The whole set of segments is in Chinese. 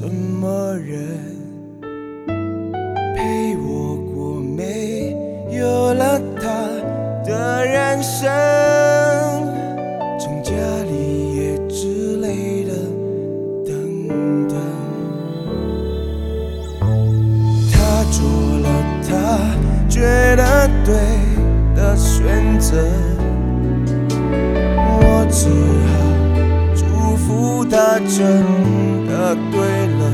什么人陪我过没有了他的人生，成家立业之类的等等。他做了他觉得对的选择，我只好祝福他真的对了。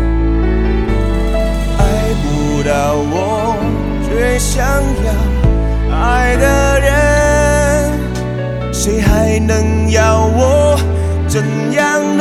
爱不到我最想要爱的人，谁还能要我怎样呢？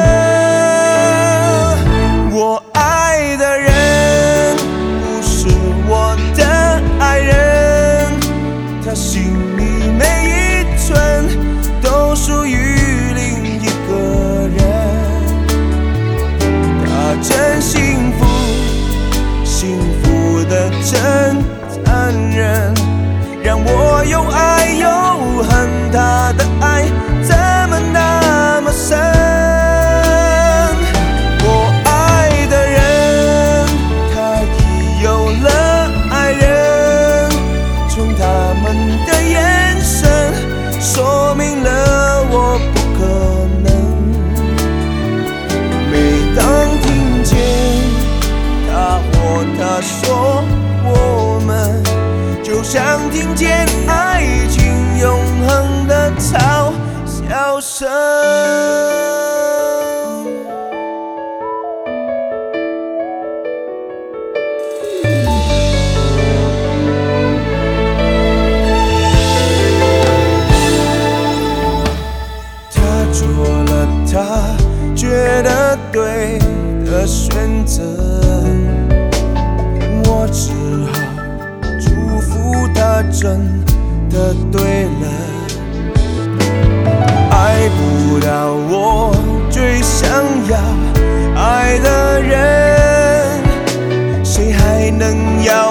我爱的人不是我的爱人，他心里每一寸都属于另一个人。他真幸福，幸福的真残忍，让我又爱又恨。他的爱怎么那么深？我爱的人，他已有了爱人，从他们的眼神说明了我不可能。每当听见他或她说我们，就像听见爱情永恒的嘲笑声。他做了他觉得对的选择，我只好祝福他真的对了。爱不到我最想要爱的人，谁还能要